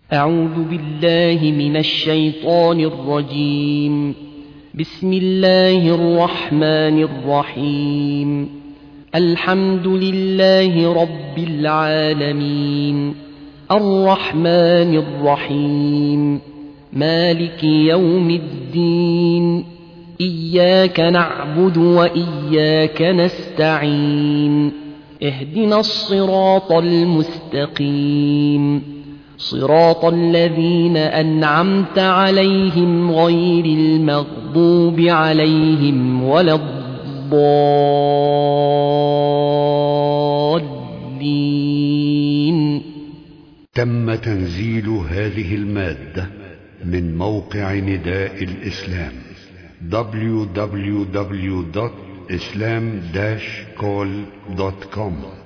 أعوذ بالله من الشيطان الرجيم. بسم الله الرحمن الرحيم. الحمد لله رب العالمين، الرحمن الرحيم، مالك يوم الدين، إياك نعبد وإياك نستعين، اهدنا الصراط المستقيم، صراط الذين أنعمت عليهم غير المغضوب عليهم ولا الضالين. تم تنزيل هذه المادة من موقع نداء الإسلام www.islam-call.com